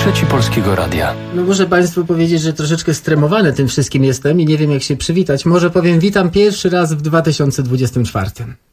Trzeci Polskiego Radia. No muszę Państwu powiedzieć, że troszeczkę stremowany tym wszystkim jestem i nie wiem, jak się przywitać. Może powiem witam pierwszy raz w 2024.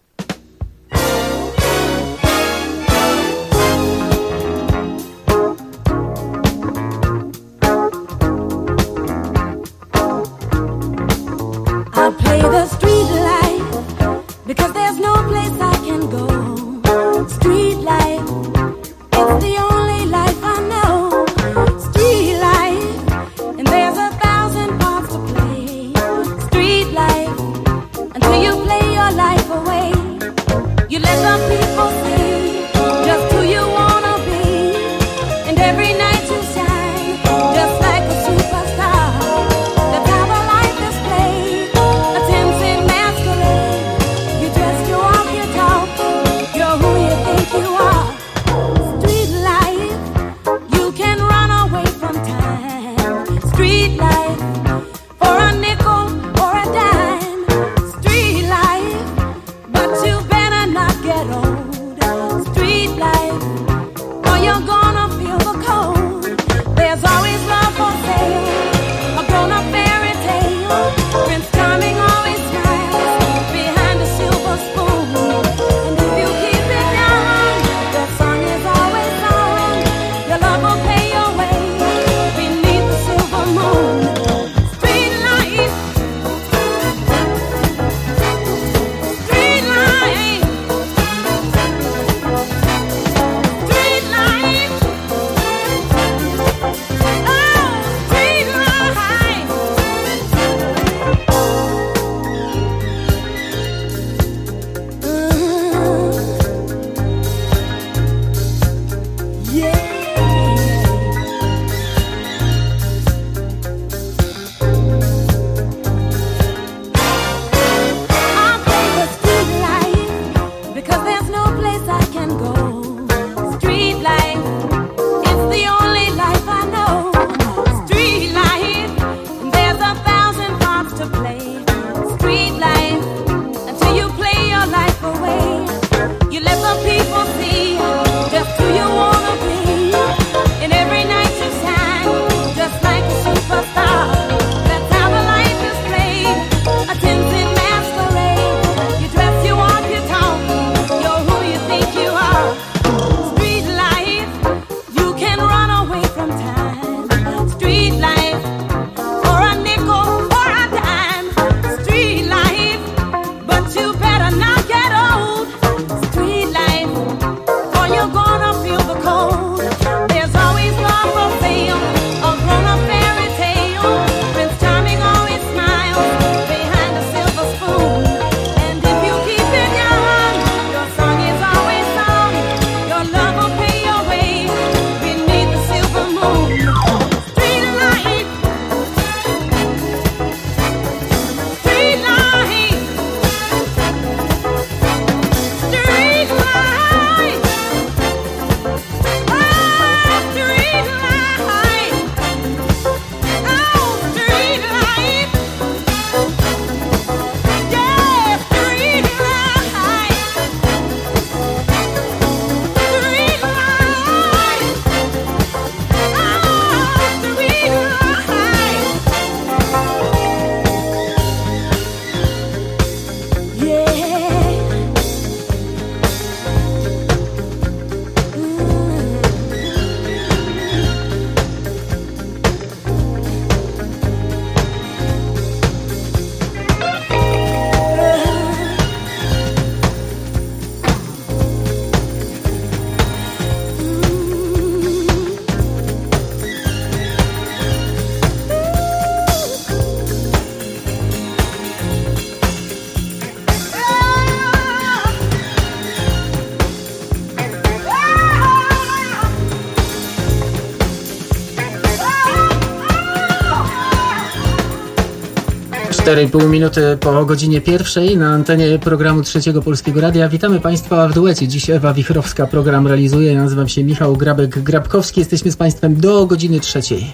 Cztery pół minuty po godzinie pierwszej na antenie programu Trzeciego Polskiego Radia. Witamy Państwa w duecie. Dziś Ewa Wichrowska program realizuje. Ja nazywam się Michał Grabek-Grabkowski. Jesteśmy z Państwem do godziny trzeciej.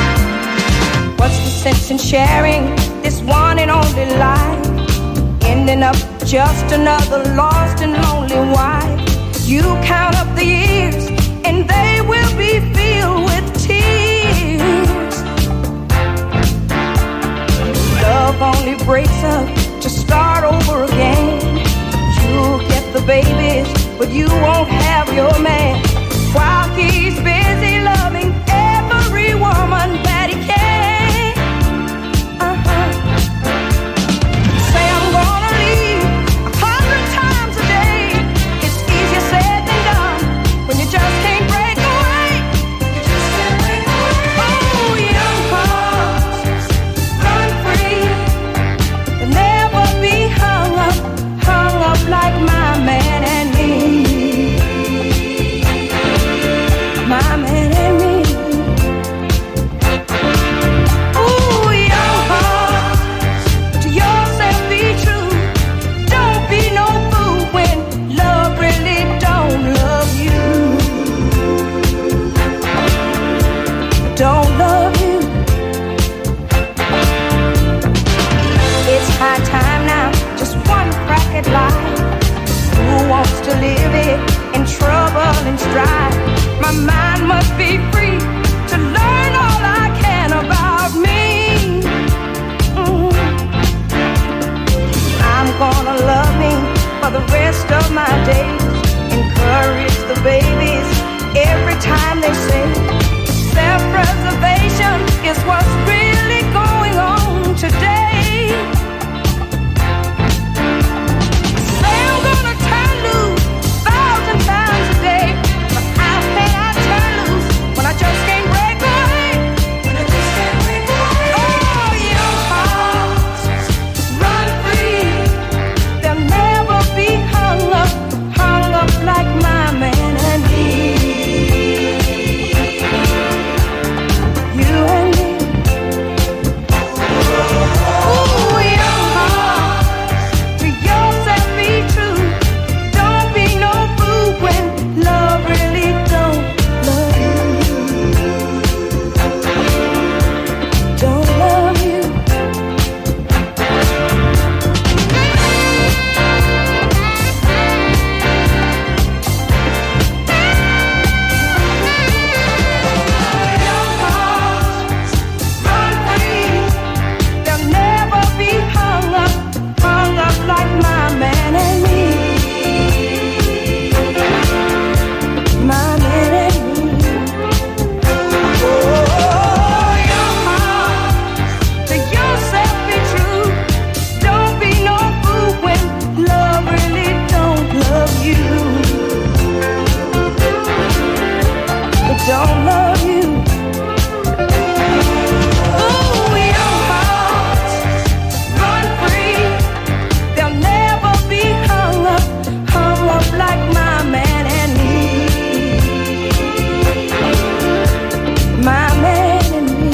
What's the sense in sharing this one and only life? In the giving up just another lost and lonely wife. You count up the years and they will be filled with tears. Love only breaks up to start over again. You'll get the babies, but you won't have your man. While he's busy loving every woman that he can. Say I'm gonna leave 100 times a day. It's easier said than done when you just can't break away. Oh, young hearts, run free. They'll never be hung up like my man and me. My man and me. Ooh, young heart, to yourself be true. Don't be no fool when love really don't love you. Don't love you. It's high time now, just one crack at life. Who wants to live it in trouble and strife? My mind must be free to learn all I can about me. I'm gonna love me for the rest of my days. Encourage the babies every time they say self-preservation is what's really going on today. Say I'm gonna turn loose 1,000 times a day, but how can I turn loose when I just can't break away? Oh, young hearts, run free. They'll never be hung up like my man and me. You and me. Ooh, young heart, to yourself be true. Don't be no fool when love really don't love you. Don't love you. Young hearts, run free. They'll never be hung up like my man and me. My man and me. Oh, young heart, to yourself be true. Don't be no fool when love really don't love you. It don't love you. Ooh, young hearts, run free. They'll never be hung up like my man and me. My man and me.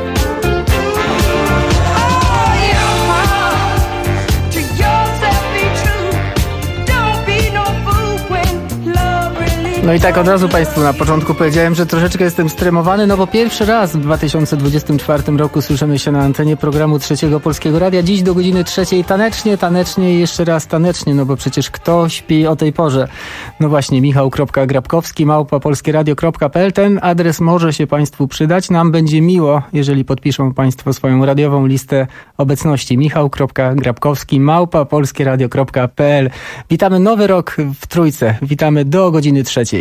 Oh, young heart, to yourself be true. Don't be no fool when love really. No i tak od razu Państwu na początku powiedziałem, że troszeczkę jestem stremowany, no bo pierwszy raz w 2024 roku słyszymy się na antenie programu Trzeciego Polskiego Radia. Dziś do godziny 3:00 tanecznie i jeszcze raz tanecznie, no bo przecież kto śpi o tej porze? No właśnie, michał.grabkowski@polskieradio.pl. Ten adres może się Państwu przydać. Nam będzie miło, jeżeli podpiszą Państwo swoją radiową listę obecności. michał.grabkowski@polskieradio.pl. Witamy nowy rok w Trójce. Witamy do godziny 3:00.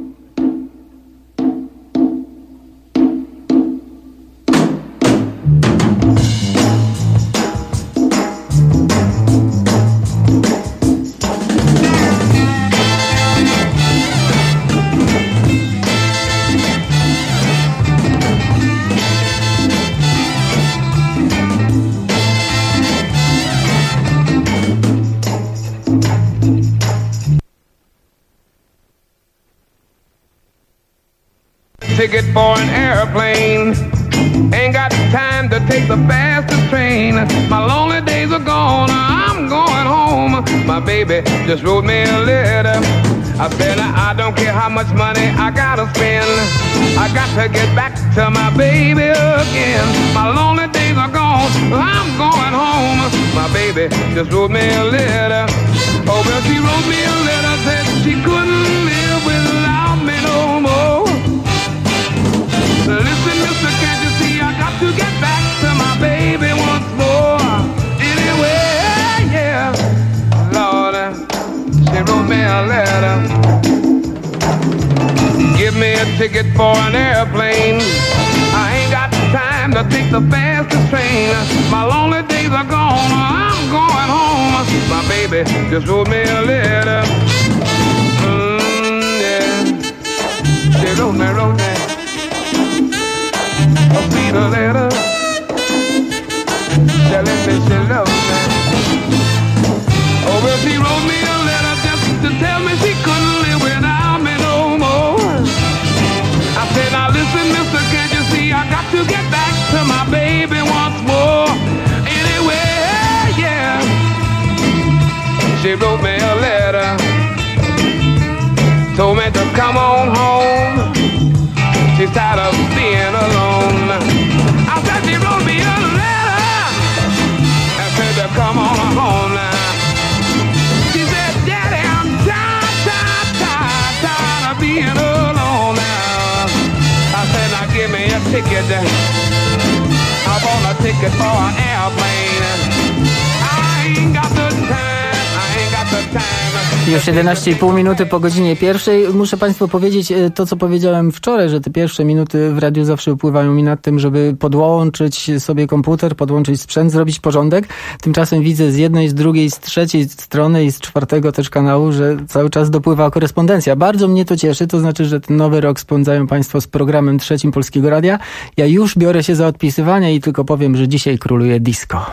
Ticket for an airplane. Ain't got time to take the fastest train. My lonely days are gone, I'm going home. My baby just wrote me a letter. I said I don't care how much money I gotta spend. I got to get back to my baby again. My lonely days are gone, I'm going home. My baby baby just wrote me a letter. Oh, well, she wrote me a letter, said she couldn't live without me no more. Listen, mister, can't you see I got to get back to my baby once more. Anyway, yeah, Lord, she wrote me a letter. Give me a ticket for an airplane. I ain't got time to take the fastest train. My lonely days are gone, I'm going home. My baby just wrote me a letter. Yeah. She wrote me a sweet letter, telling me she loves me. Oh, well, she wrote me a letter just to tell me she couldn't live without me no more. I said, now listen, mister, can't you see I got to get back to my baby once more. Anyway, yeah, she wrote me a letter, told me to come on home. She's tired of being alone. I said she wrote me a letter and said to come on home now. She said, Daddy, I'm tired of being alone now. I said, now give me a ticket. I want a ticket for an airplane. I ain't got the time, I ain't got the time. Już 11,5 minuty po godzinie pierwszej. Muszę Państwu powiedzieć to, co powiedziałem wczoraj, że te pierwsze minuty w radiu zawsze upływają mi nad tym, żeby podłączyć sobie komputer, podłączyć sprzęt, zrobić porządek. Tymczasem widzę z jednej, z drugiej, z trzeciej strony i z czwartego też kanału, że cały czas dopływa korespondencja. Bardzo mnie to cieszy, to znaczy, że ten nowy rok spędzają Państwo z programem trzecim Polskiego Radia. Ja już biorę się za odpisywanie i tylko powiem, że dzisiaj króluje disco.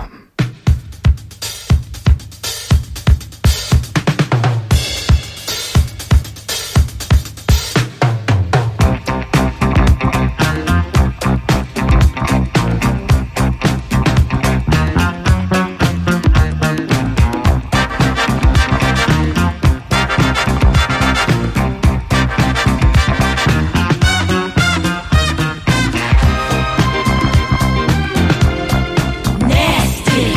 Nasty.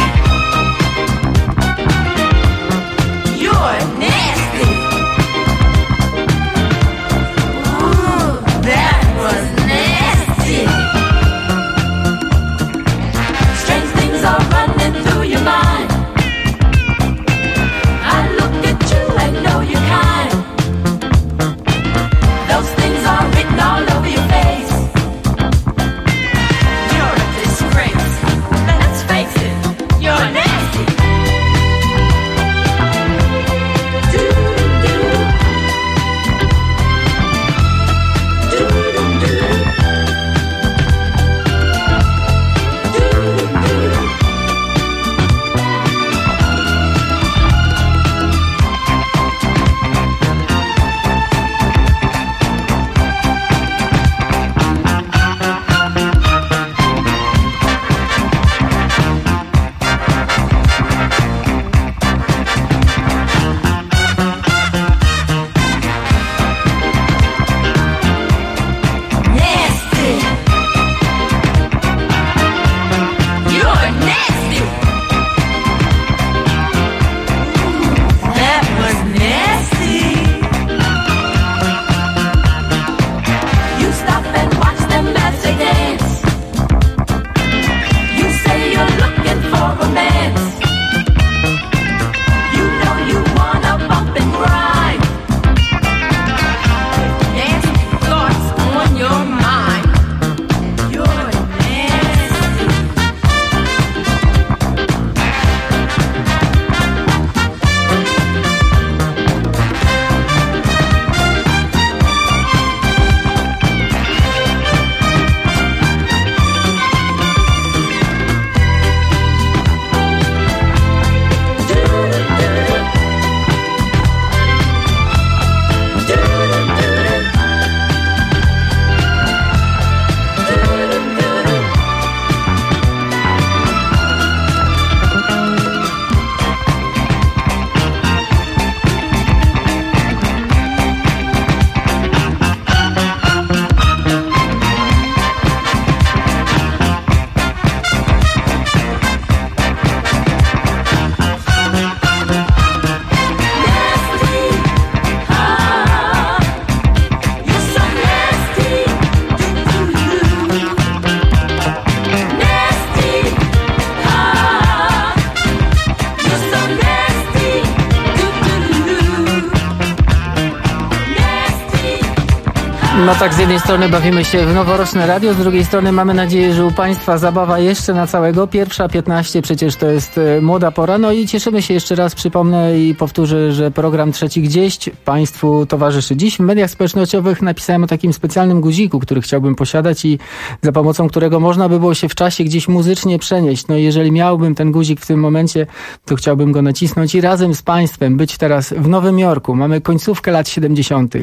No tak, z jednej strony bawimy się w noworoczne radio, z drugiej strony mamy nadzieję, że u Państwa zabawa jeszcze na całego. 1:15 przecież to jest młoda pora. No i cieszymy się, jeszcze raz przypomnę i powtórzę, że program Trzeci Gdzieś Państwu towarzyszy. Dziś w mediach społecznościowych napisałem o takim specjalnym guziku, który chciałbym posiadać i za pomocą którego można by było się w czasie gdzieś muzycznie przenieść. No i jeżeli miałbym ten guzik w tym momencie, to chciałbym go nacisnąć i razem z Państwem być teraz w Nowym Jorku. Mamy końcówkę lat 70.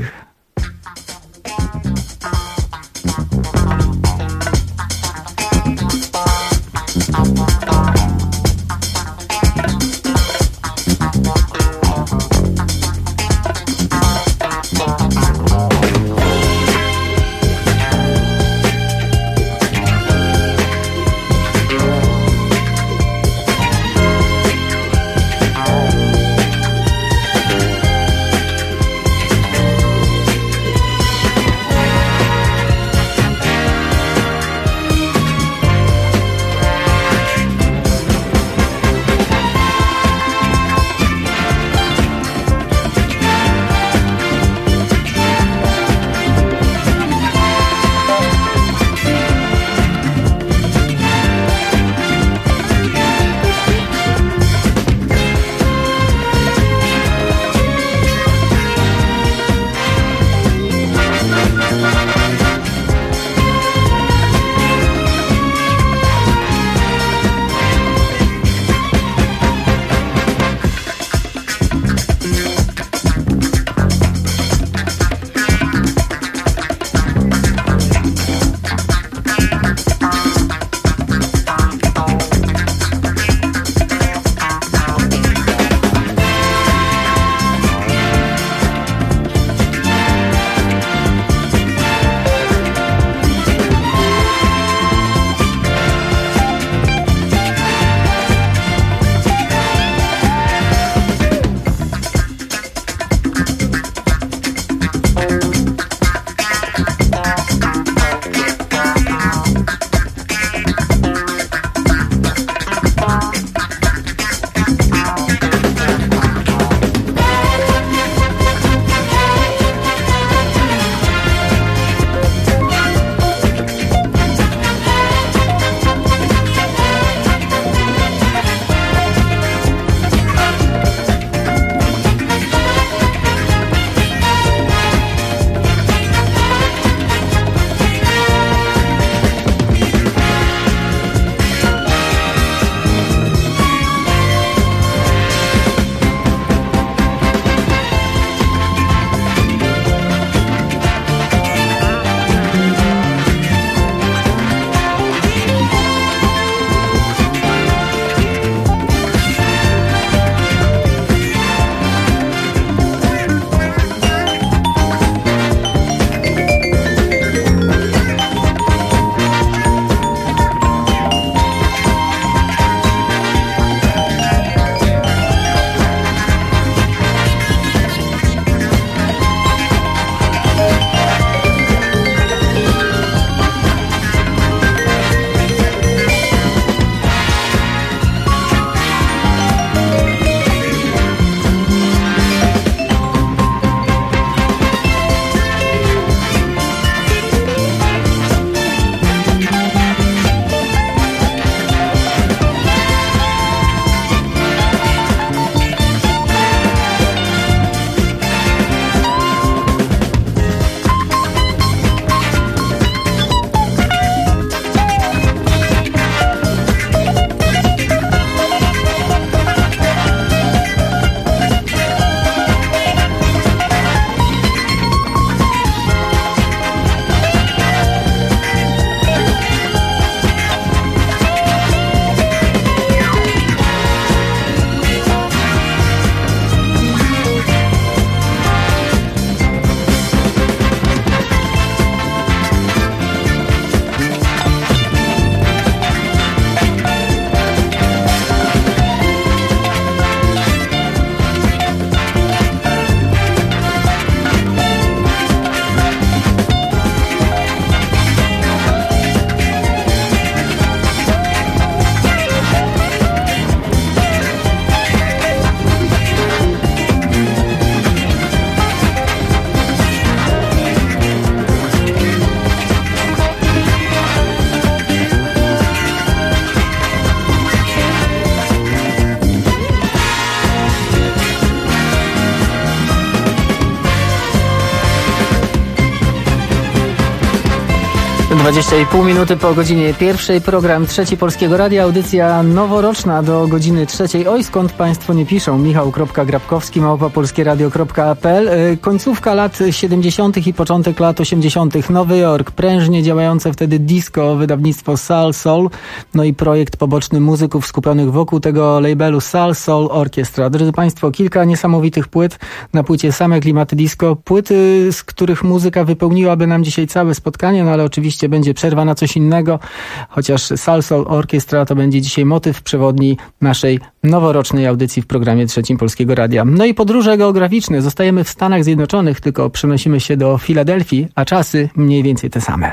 20,5 minuty po godzinie 1. Program Trzeci Polskiego Radia, audycja noworoczna do godziny 3. Oj, skąd Państwo nie piszą? Michał.grabkowski@polskieradio.pl. Końcówka lat 70. i początek lat 80. Nowy Jork, prężnie działające wtedy disco, wydawnictwo Salsoul, no i projekt poboczny muzyków skupionych wokół tego labelu Salsoul Orchestra. Drodzy Państwo, kilka niesamowitych płyt na płycie Same Klimaty Disco, płyty, z których muzyka wypełniłaby nam dzisiaj całe spotkanie, no ale oczywiście będzie przerwa na coś innego, chociaż Salsoul Orchestra to będzie dzisiaj motyw przewodni naszej noworocznej audycji w programie Trzecim Polskiego Radia. No i podróże geograficzne. Zostajemy w Stanach Zjednoczonych, tylko przenosimy się do Filadelfii, a czasy mniej więcej te same.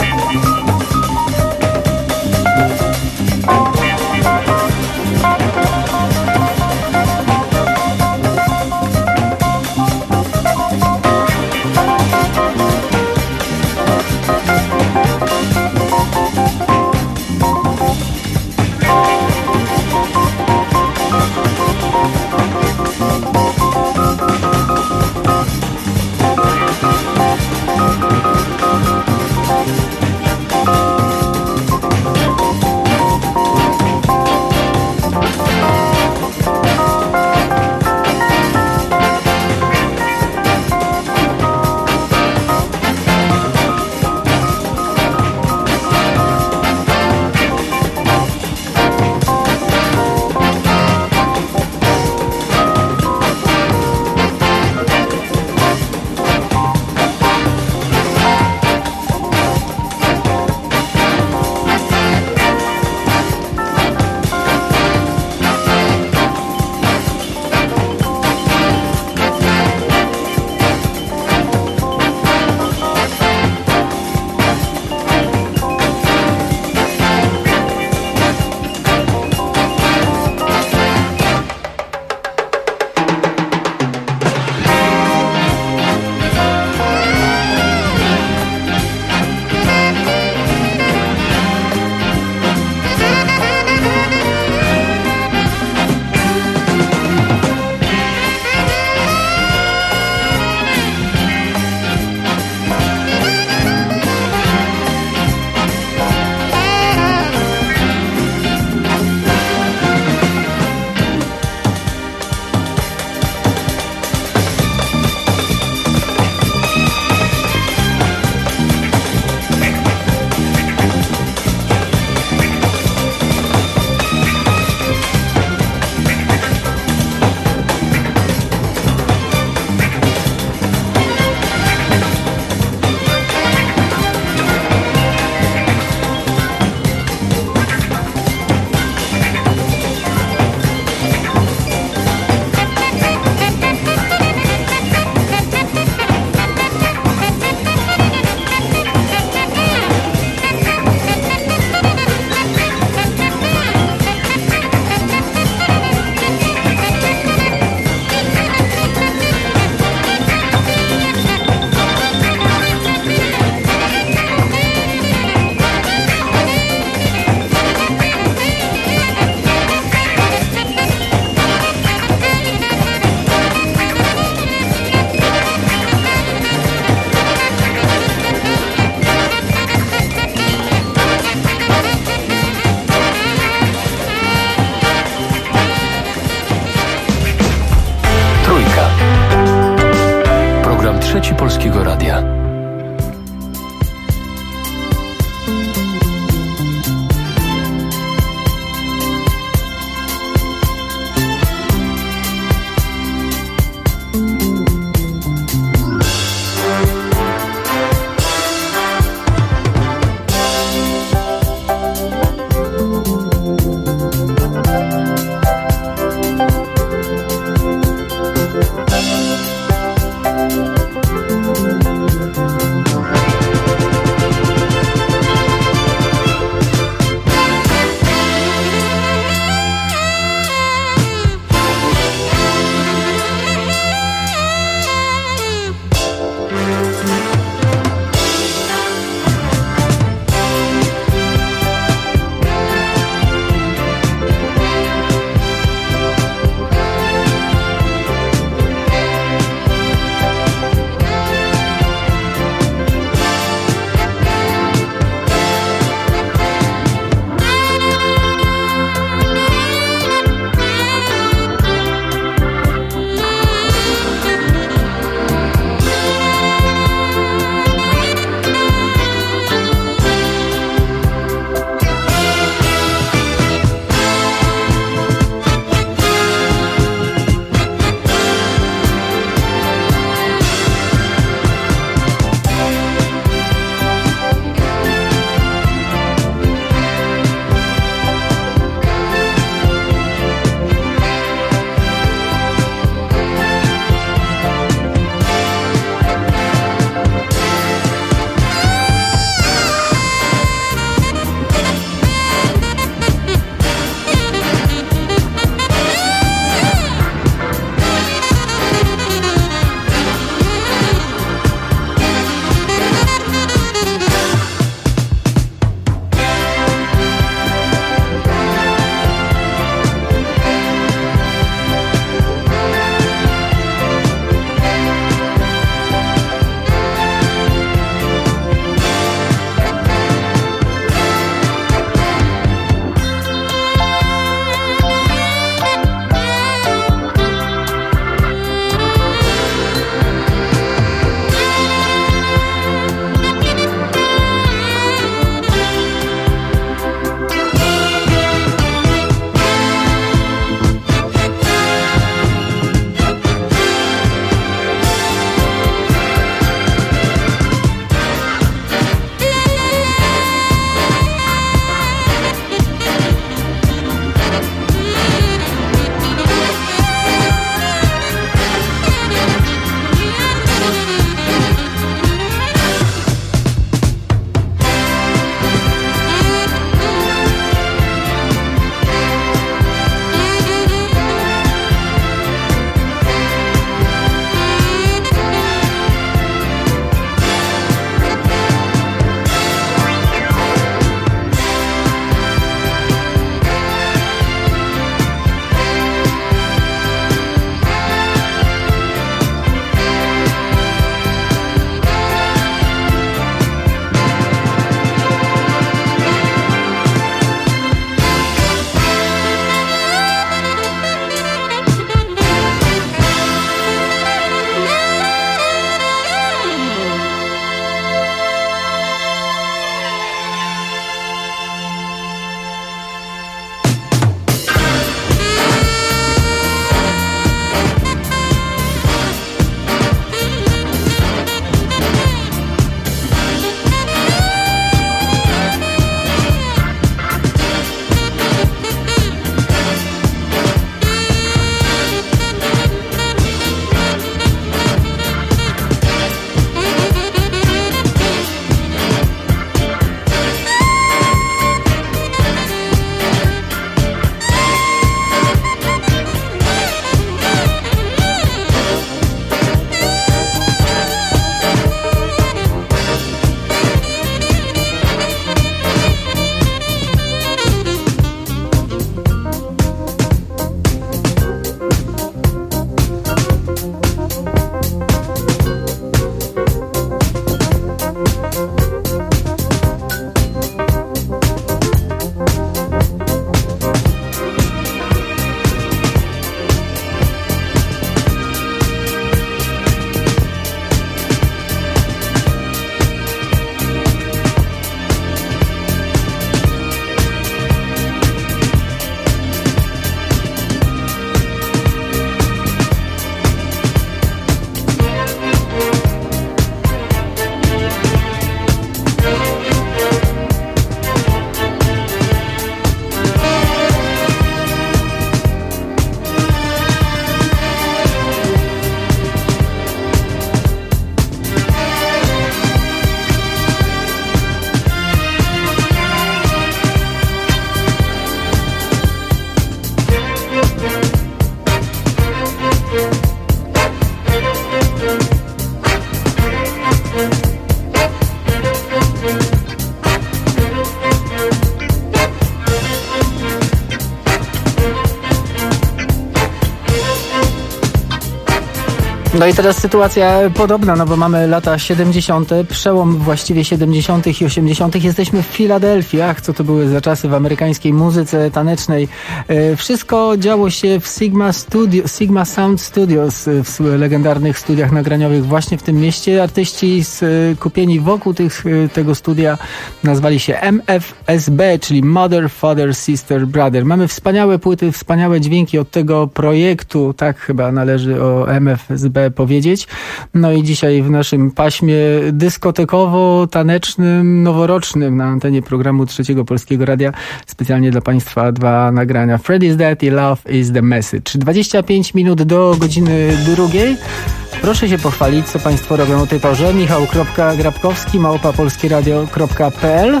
No i teraz sytuacja podobna, no bo mamy lata 70., przełom właściwie 70. i 80. Jesteśmy w Filadelfii. Ach, co to były za czasy w amerykańskiej muzyce tanecznej. Wszystko działo się w Sigma Sound Studios, w legendarnych studiach nagraniowych właśnie w tym mieście. Artyści skupieni wokół tego studia nazwali się MFSB, czyli Mother, Father, Sister, Brother. Mamy wspaniałe płyty, wspaniałe dźwięki od tego projektu, tak chyba należy o MFSB powiedzieć. No i dzisiaj w naszym paśmie dyskotekowo-tanecznym, noworocznym na antenie programu Trzeciego Polskiego Radia specjalnie dla Państwa 2 nagrania. Freddy's Dead i Love is the Message. 25 minut do godziny 2. Proszę się pochwalić, co Państwo robią o tej porze. Michał.Grabkowski @polskieradio.pl.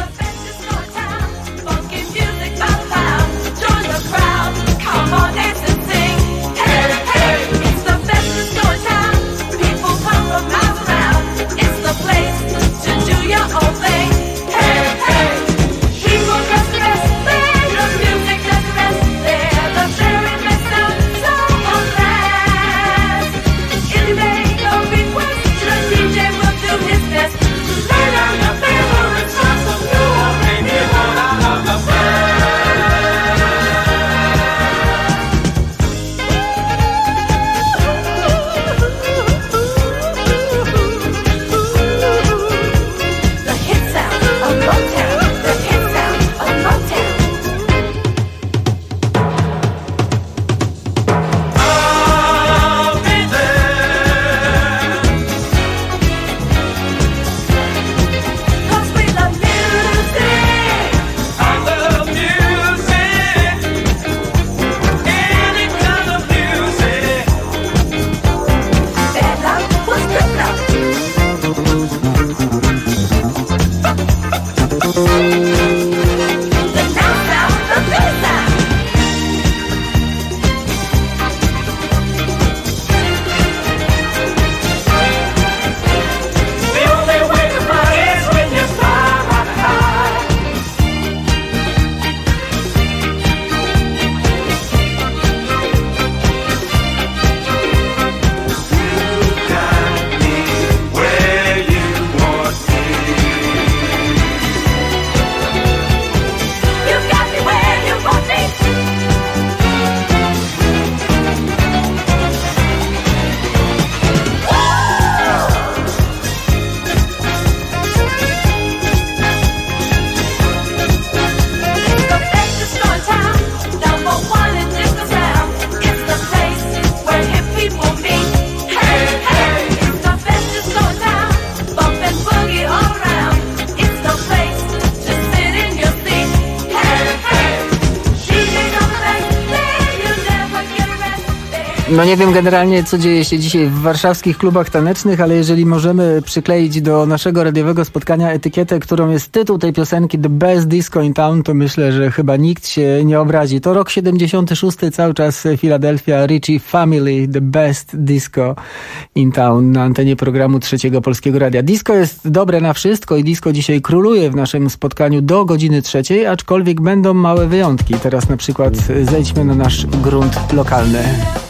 No nie wiem generalnie, co dzieje się dzisiaj w warszawskich klubach tanecznych, ale jeżeli możemy przykleić do naszego radiowego spotkania etykietę, którą jest tytuł tej piosenki The Best Disco in Town, to myślę, że chyba nikt się nie obrazi. To rok 76, cały czas Philadelphia, Richie Family, The Best Disco in Town na antenie programu Trzeciego Polskiego Radia. Disco jest dobre na wszystko i disco dzisiaj króluje w naszym spotkaniu do godziny 3, aczkolwiek będą małe wyjątki. Teraz na przykład zejdźmy na nasz grunt lokalny.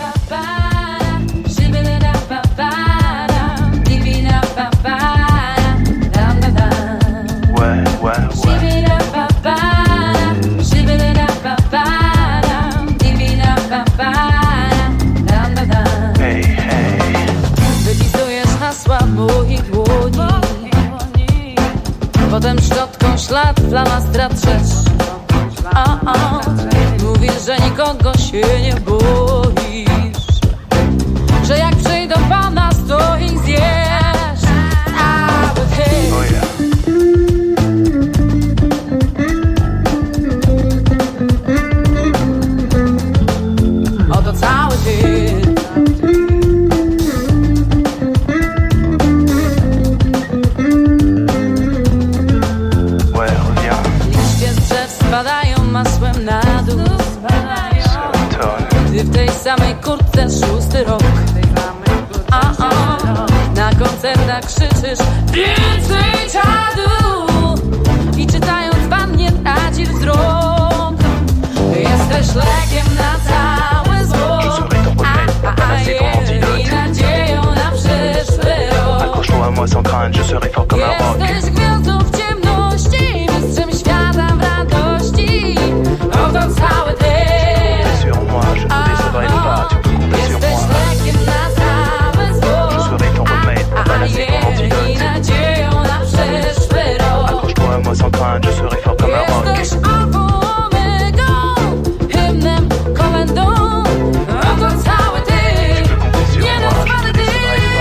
Potem szczotką ślad flamastra trzesz. Mówisz, że nikogo się nie boisz, że jak przyjdą pana stoi zjesz. But hey. Oh yeah. Oto cały dzień. Spadają masłem na dół. Ty w tej samej kurtce 6. rok. Na koncertach krzyczysz więcej czadu i czytając wannie traci wzrok. Jesteś lekiem na całe zło, i nadzieję. fort comme un rock. Jesteś alfą omegą, hymnem, komendą, oto cały ty, nienazwany ty.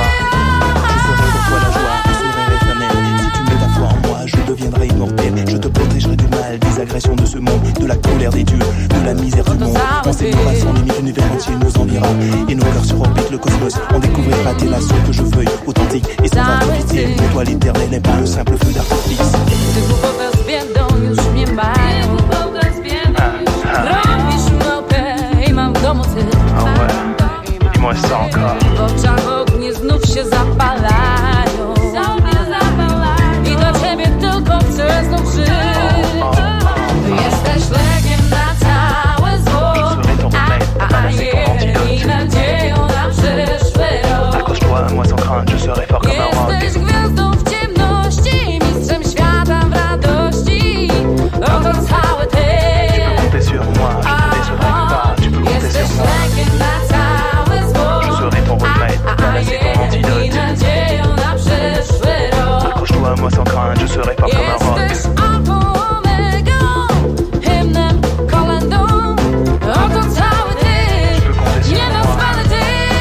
Je deviendrai immortel, je te protégerai du mal, des agressions de ce monde, de la colère des dieux, de la misère du monde. On s'éleura sans limite, l'univers entier nous enviera. Et nos cœurs sur orbite, le cosmos, on découvrira tes la seule que je veuille, authentique et sans artificiel. Une étoile éternelle n'est pas un simple feu d'artifice. Ty z biedą już mnie mają, robisz małpę i mam w domu ty. Ah ouais, dis-moi ça encore. W oczach ognie znów się zapalają. I do ciebie tylko chcę znów żyć. Jesteś lekiem na całe zło, i nadzieją na przyszły rok. Accroche-toi à moi sans crainte, je serai fort comme un rock. Jesteś gwiazdą w ciemności, mistrzem świata w radości. Oto cały ty. Tu peux compter sur moi, je te décevrai pas. Tu peux compter Jesteś sur moi. lekiem na całe zło, Je serai ton remède, ta lassée, ton i antidote. nadzieją na przyszły rok. Accroche-toi à moi sans crainte, je serai fort comme un rock. Jesteś alfą omegą, hymnem, kolendą, oto cały ty, Tu peux compter sur moi. nienazwany ty.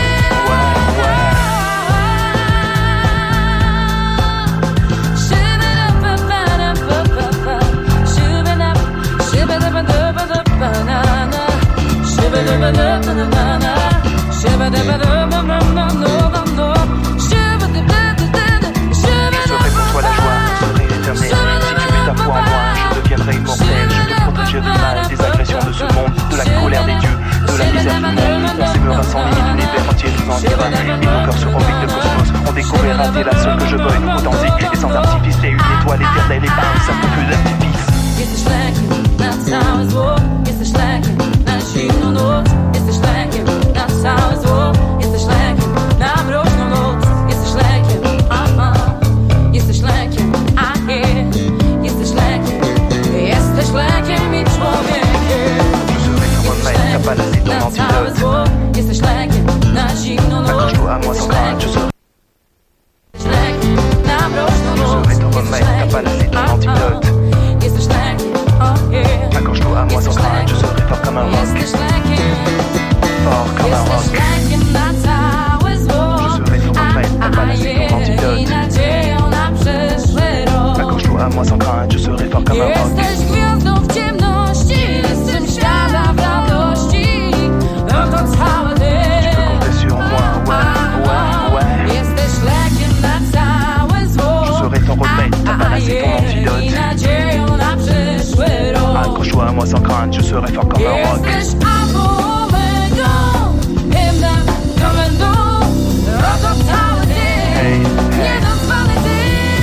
Je serai pour toi la joie, je serai l'éternel. Si tu mets ta foi en moi, je deviendrai immortel. Je te protégerai du mal, des agressions de ce monde, de la colère des dieux, de la misère du monde. On s'aimera sans limite, l'univers entier nous enviera. Et nos cœurs seront vides de cosmos. On découvrira t'es la seule que je veuille, authentique et sans artifice. T'es une étoile éternelle et pas un simple feu d'artifice. Jesteś lekiem na całe zło, jesteś lekiem na zimną noc, jesteś lekiem na całe zło, jesteś lekiem na mroczną noc, jesteś lekiem, jesteś lekiem, jesteś lekiem, jesteś lekiem i człowiekiem. Je serai ton remède, ta maladie, ton Na całe antidote. zło, jesteś lekiem na zimną noc, Accroche-toi à moi sans crainte, je serai jesteś lekiem na mroczną noc, ton remède, ta maladie, ton antidote. jesteś lekiem, Accroche-toi à moi sans crainte, je serai fort comme un rock. jesteś lekiem. Fort comme un rock. Jesteś lekiem na całe zło, Je serai ton remède, ta maladie, ton i antidote. nadzieją na przyszły rok. Accroche-toi à moi sans crainte, je serai fort comme un rock. Jesteś gwiazdą w ciemności, jestem świata w radości. Oto cały ty. Comptez sur moi, ouais. Jesteś lekiem na całe zło, Je serai ton remède, ta maladie, ton i antidote. nadzieją na przyszły rok. Accroche-toi à moi sans crainte, je serai fort comme un rock. Jesteś alfą omegą, hymnem, komendą, oto cały ty, nienazwany ty.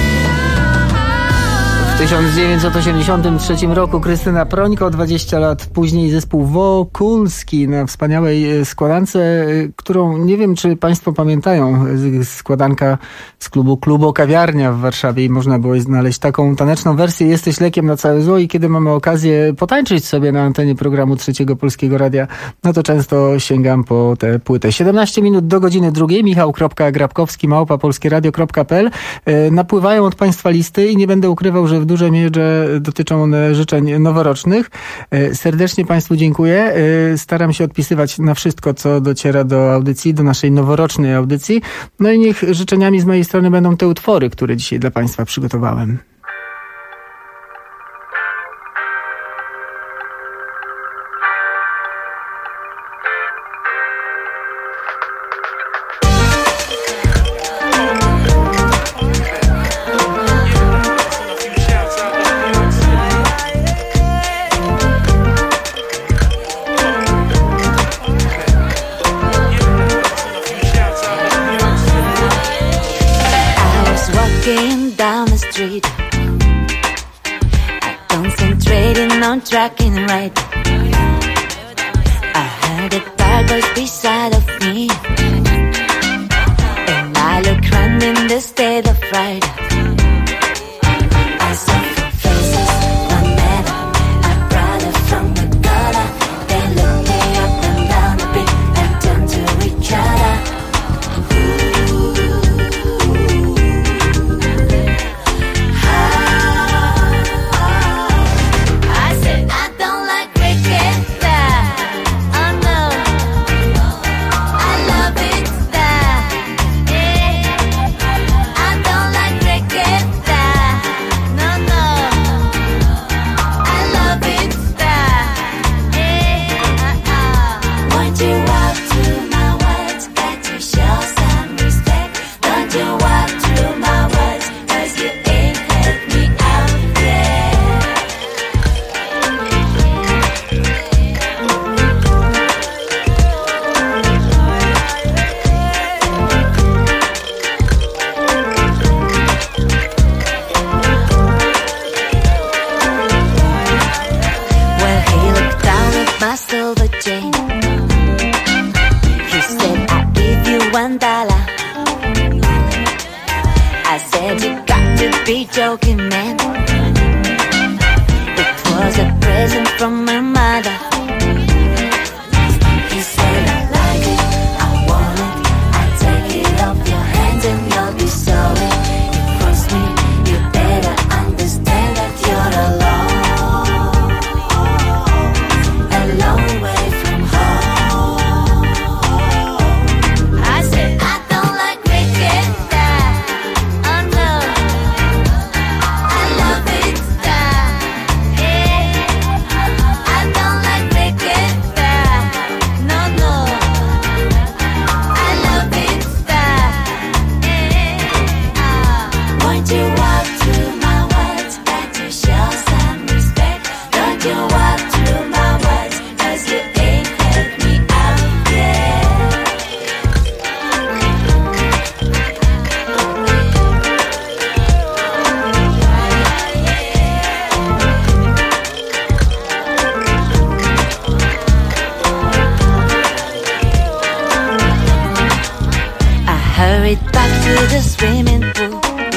W 1983 roku Krystyna Prońko, 20 lat później zespół Wokulski na wspaniałej składance, którą nie wiem, czy Państwo pamiętają. Składanka z klubu Kawiarnia w Warszawie i można było znaleźć taką taneczną wersję Jesteś lekiem na całe zło i kiedy mamy okazję potańczyć sobie na antenie programu Trzeciego Polskiego Radia, no to często sięgam po tę płytę. 17 minut do godziny 2. Michał.Grabkowski@polskieradio.pl. Napływają od Państwa listy i nie będę ukrywał, że w dużej mierze dotyczą one życzeń noworocznych. Serdecznie Państwu dziękuję. Staram się odpisywać na wszystko, co dociera do audycji, do naszej noworocznej audycji. No i niech życzeniami z mojej strony będą te utwory, które dzisiaj dla Państwa przygotowałem. Tracking right. I heard a bad voice beside of me, and I look round in the state of fright. I saw four faces, one met a brother from the gutter. They looked me up and down a bit and turned to each other. hurried back to the swimming pool.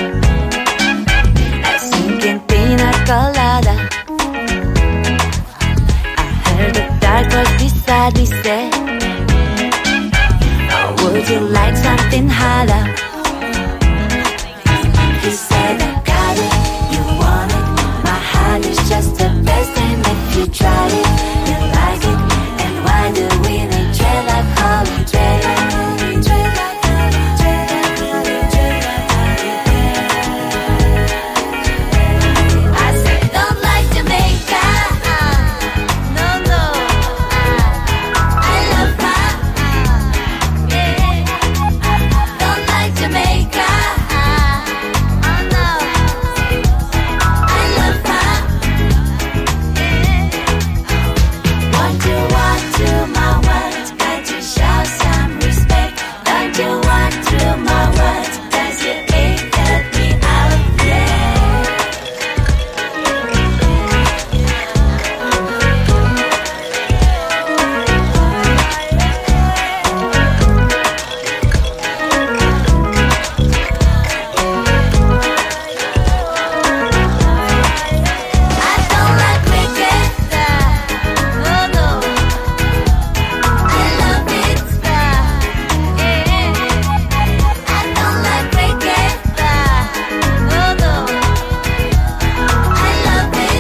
I was drinking pina colada. I heard the dark voice beside me say, would you like something hotter? He said, I got it, you want it. My heart is just the best, and if you tried it, you like it. And why do we need dreadlock holiday? I said, don't like Jamaica. No, no. I love pop. Don't like Jamaica. Oh no. I love pop. Want to my words, got to show some respect. Don't you want to my words, 'cause you ain't got me out there. I don't like cricket, no, no. I love it, I don't like cricket, no, no. I love it,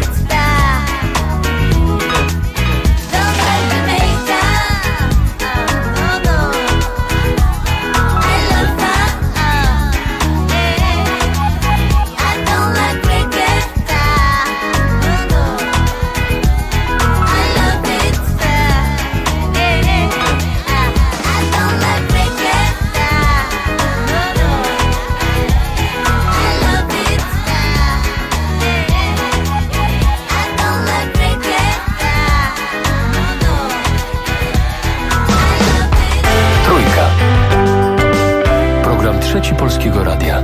don't like Jamaica, no, no. I love that, I don't like cricket, no, no. I love it, I don't like cricket, no, no. I love it, I don't like cricket, no, no. Trójka. Program Trzeci Polskiego Radia.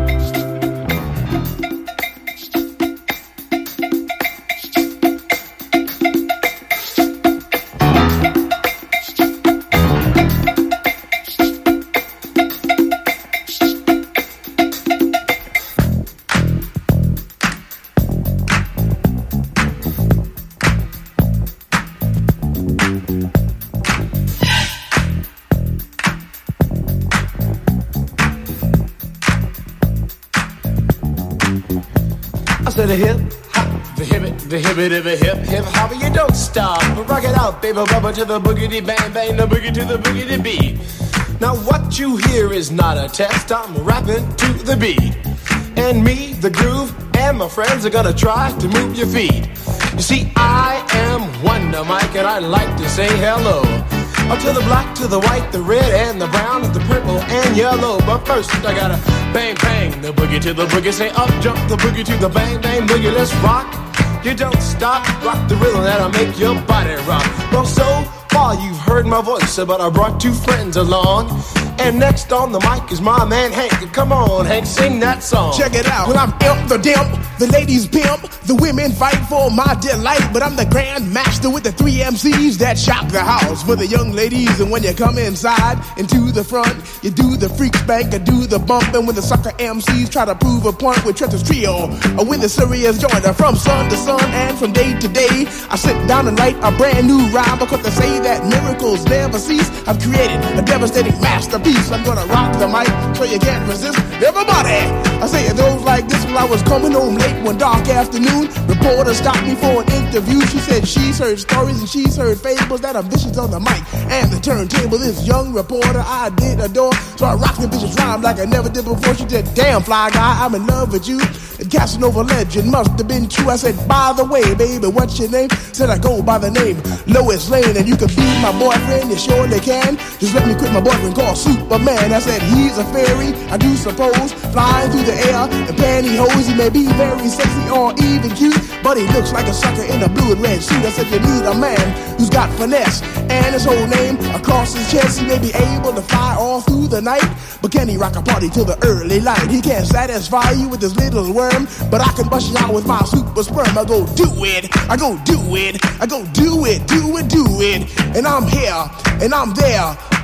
I said a hip hop, the hibbit of a hip hop, you don't stop. Rock it out, baby, rubber to the boogity bang bang, the boogie to the boogity beat. Now what you hear is not a test, I'm rapping to the beat. And me, the groove, and my friends are gonna try to move your feet. You see, I am Wonder Mike, and I like to say hello. To the black, to the white, the red, and the brown, the purple, and yellow. But first, I gotta bang, bang, the boogie to the boogie. Say up, jump the boogie to the bang, bang, boogie. Let's rock. You don't stop, rock the rhythm that'll make your body rock. Well, so far you've heard my voice, but I brought two friends along. And next on the mic is my man Hank. Come on, Hank, sing that song. Check it out. Well, I'm imp the dimp, the ladies pimp, the women fight for my delight. But I'm the grand master with the 3 MCs that shock the house for the young ladies. And when you come inside and to the front, you do the freak spank and do the bump. And when the sucker MCs try to prove a point with Trent's Trio, or when the serious joiner from sun to sun and from day to day, I sit down and write a brand new rhyme because they say that miracles never cease. I've created a devastating masterpiece. I'm gonna rock the mic so you can't resist. Everybody, I say it goes like this. While I was coming home late one dark afternoon, reporter stopped me for an interview. She said she's heard stories and she's heard fables that are vicious on the mic and the turntable. This young reporter I did adore, so I rocked the vicious rhyme like I never did before. She said, damn fly guy, I'm in love with you. And Casanova legend must have been true. I said, by the way, baby, what's your name? Said I go by the name Lois Lane, and you can be my boyfriend, you surely can. Just let me quit my boyfriend called Superman. I said, he's a fairy, I do suppose, flying through the air in pantyhose. He may be very sexy or even cute, but he looks like a sucker in a blue and red suit. I said, you need a man who's got finesse and his whole name across his chest. He may be able to fly all through the night, but can he rock a party till the early light? He can't satisfy you with his little worm, but I can bust you out with my super sperm. I go do it, I go do it, I go do it, do it, do it. And I'm here, and I'm there,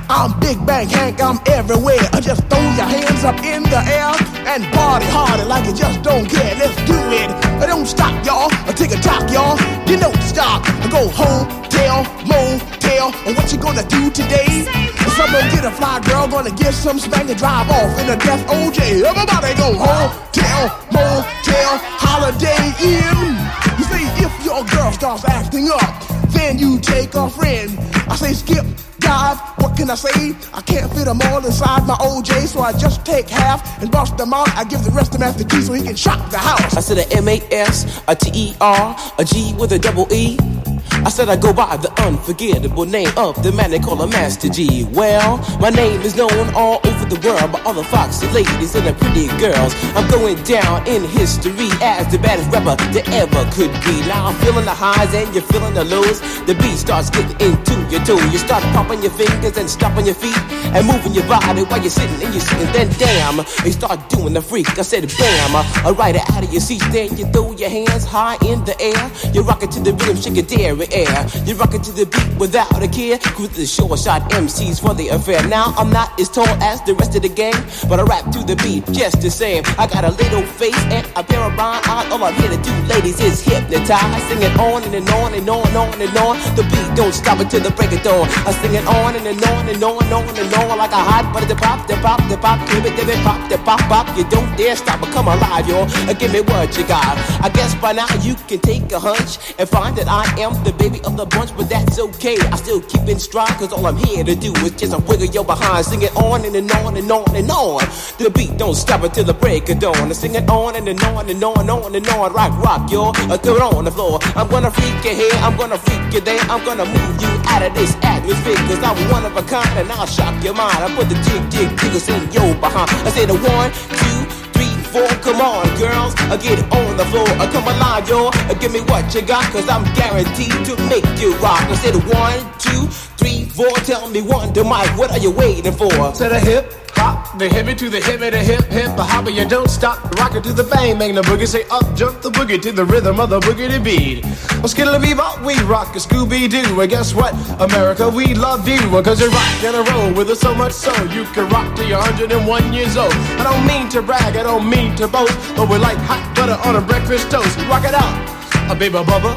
I'm Big Bang Hank, I'm everywhere. Just throw your hands up in the air and party harder like you just don't care. Let's do it. Don't stop, y'all. Take a talk, y'all. You don't stop. Go home, tell, motel. What you gonna do today? Some gonna get a fly girl, gonna get some spank and drive off in a death OJ. Everybody go home, tell, motel, Holiday Inn. You see, if your girl starts acting up, then you take a friend. I say skip, dive, what can I say? I can't fit them all inside my OJ, so I just take half and bust them out. I give the rest to Master G so he can shock the house. I said a M-A-S, a T-E-R, a G with a double E. I said I go by the unforgettable name of the man they call a Master G. Well, my name is known all over the world by all the foxy ladies and the pretty girls. I'm going down in history as the baddest rapper there ever could be. Now I'm feeling the highs and you're feeling the lows. The beat starts getting into your toe. You start popping your fingers and stomping your feet and moving your body while you're sitting and you're sitting. Then damn, you start doing the freak. I said bam, right out of your seat. Then you throw your hands high in the air. You rock it to the rhythm, shake your dairy air. You rock it to the beat without a care. Cruise the short shot MCs for the affair. Now I'm not as tall as the rest of the gang, but I rap to the beat just the same. I got a little face and a pair of rhyme eyes. All I'm here to do, ladies, is hypnotize. Sing it on and on and on and on and on. The beat don't stop until the break of dawn. I sing it on and on and on and on and on like a hot butter. The pop, the pop, the pop, give it, pop, the pop, pop. You don't dare stop or come alive, y'all. Give me what you got. I guess by now you can take a hunch and find that I am the baby of the bunch, but that's okay. I still keep in stride, cause all I'm here to do is just a wiggle your behind. Sing it on and on and on and on. The beat don't stop until the break of dawn. I sing it on and on and on and on and on. Rock, y'all. Throw it on the floor. I'm gonna freak you here, I'm gonna freak you there. I'm gonna move you out of this atmosphere, cause I'm one of a kind and I'll shock your mind. I put the jiggles in your behind. I say the 1, 2, 3, 4, come on, girls, get on the floor. Come alive, y'all, give me what you got, cause I'm guaranteed to make you rock. I said 1, 2, 3, 4, tell me one to Mike, what are you waiting for? To the hip, hop, the hippie to the hippie, the hip, hip, the hopper, you don't stop. Rock it to the bang, bang the boogie, say up, jump the boogie to the rhythm of the boogie beat. Well, skittle bebop, we rock a Scooby-Doo. And guess what, America, we love you, cause you rock and a roll with us so much so you can rock till you're 101 years old. I don't mean to brag, I don't mean to boast, but we're like hot butter on a breakfast toast. Rock it out, a baby bubba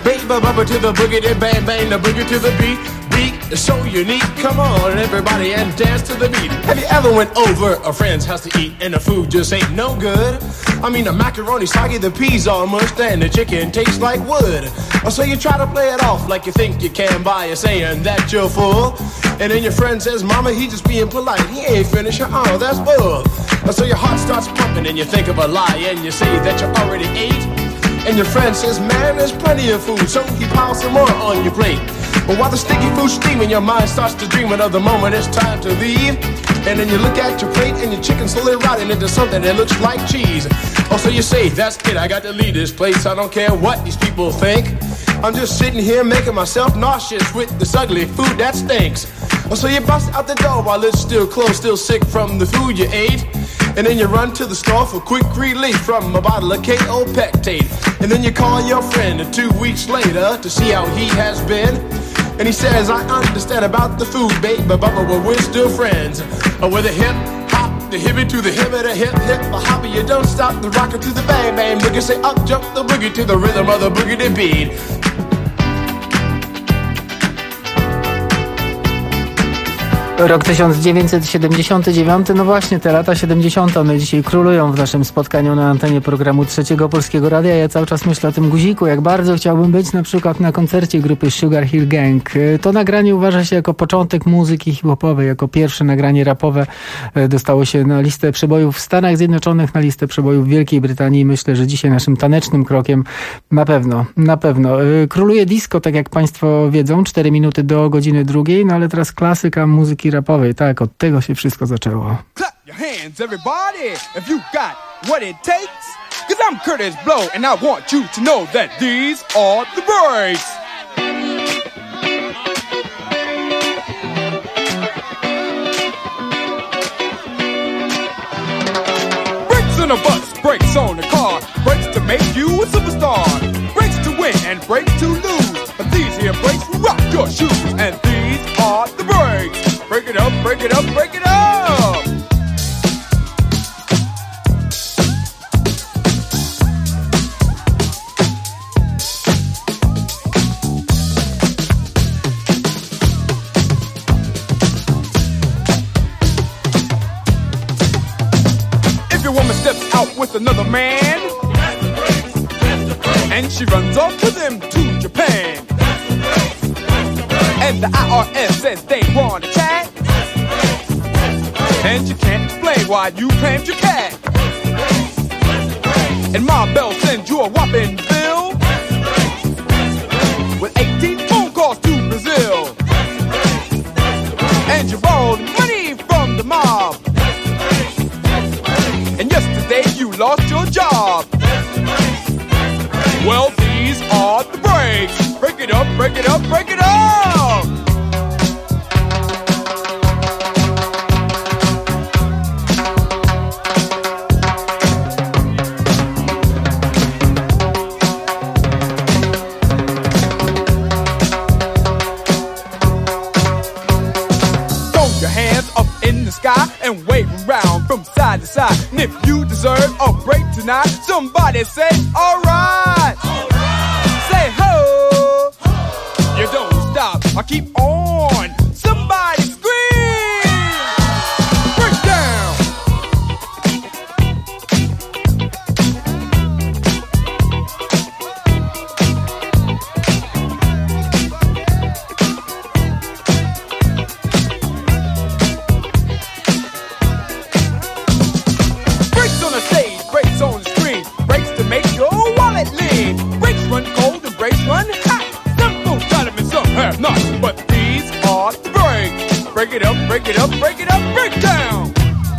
to the boogie, bang bang the boogie to the beat. Beat is so unique, come on everybody and dance to the beat. Have you ever went over a friend's house to eat and the food just ain't no good? I mean the macaroni soggy, the peas all mushed, and the chicken tastes like wood. So you try to play it off like you think you can by saying that you're full, and then your friend says, mama, he just being polite, he ain't finished. Oh, that's bull. So your heart starts pumping and you think of a lie and you say that you already ate. And your friend says, man, there's plenty of food, so he piles some more on your plate. But while the sticky food's steaming, your mind starts to dreaming of the moment it's time to leave. And then you look at your plate and your chicken slowly rotting into something that looks like cheese. Oh, so you say, that's it, I got to leave this place, I don't care what these people think. I'm just sitting here making myself nauseous with this ugly food that stinks. Oh, so you bust out the door while it's still closed, still sick from the food you ate. And then you run to the store for quick relief from a bottle of KO Pectate. And then you call your friend 2 weeks later to see how he has been. And he says, I understand about the food, babe, but we're still friends. With a hip hop, the hippie to the hippie, the hip hip, the hopper, you don't stop, the rocker to the bang bang boogie, say up jump the boogie to the rhythm of the boogie beat. Rok 1979, no właśnie, te lata 70. one dzisiaj królują w naszym spotkaniu na antenie programu Trzeciego Polskiego Radia. Ja cały czas myślę o tym guziku, jak bardzo chciałbym być na przykład na koncercie grupy Sugar Hill Gang. To nagranie uważa się jako początek muzyki hip-hopowej, jako pierwsze nagranie rapowe. Dostało się na listę przebojów w Stanach Zjednoczonych, na listę przebojów w Wielkiej Brytanii. Myślę, że dzisiaj naszym tanecznym krokiem na pewno. Króluje disco, tak jak Państwo wiedzą, 4 minuty do godziny 2, no ale teraz klasyka muzyki rapowej, tak, od tego się wszystko zaczęło. Clap your hands, everybody, if you got what it takes. Cause I'm Curtis Blow, and I want you to know that these are the breaks. Brakes on a bus, brakes on a car, brakes to make you a superstar, brakes to win and brakes to lose. But these here brakes will rock your shoes, and these are the breaks. Break it up out with another man. And she runs off with him to Japan. And the IRS says they want to chat. And you can't explain why you claimed your cat. And Ma Bell sends you a whopping bill with 18 phone calls to Brazil. And you borrowed money from the mob. And yesterday you lost your job. Well, these are the breaks. Break it up, break it up, break it up. Throw your hands up in the sky and wave around from side to side. And if you deserve a break tonight, somebody say, alright. Say ho. You don't stop, I keep on. Somebody scream. Break down. Breaks on the stage, breaks on the screen, breaks to make your wallet lean. Breaks run cold and breaks run hot. Some folks got them and some have not. But these are the breaks. Break it up, break it up, break it up, break down.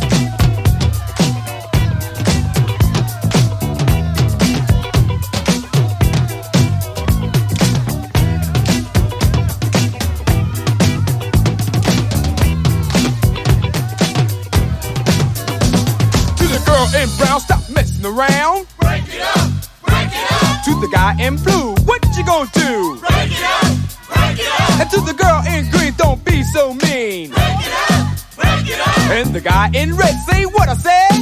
To the girl in brown, stop messing around. Break it up, break it up. To the guy in blue, what you gonna do? Break it up, break it up. And to the girl in green, don't be so mean. Break it up, break it up. And the guy in red, say what I said.